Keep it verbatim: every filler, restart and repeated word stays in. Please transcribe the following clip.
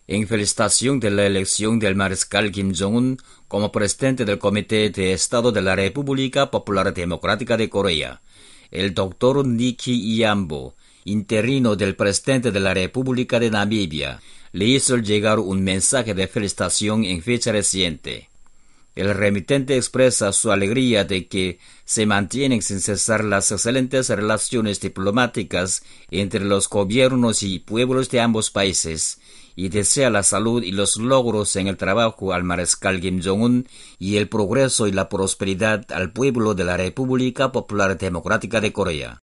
En felicitación de la elección del mariscal Kim Jong-un como presidente del Comité de Estado de la República Popular Democrática de Corea, el doctor Nicky Iambo, interino del presidente de la República de Namibia, le hizo llegar un mensaje de felicitación en fecha reciente. El remitente expresa su alegría de que se mantienen sin cesar las excelentes relaciones diplomáticas entre los gobiernos y pueblos de ambos países y desea la salud y los logros en el trabajo al mariscal Kim Jong-un y el progreso y la prosperidad al pueblo de la República Popular Democrática de Corea.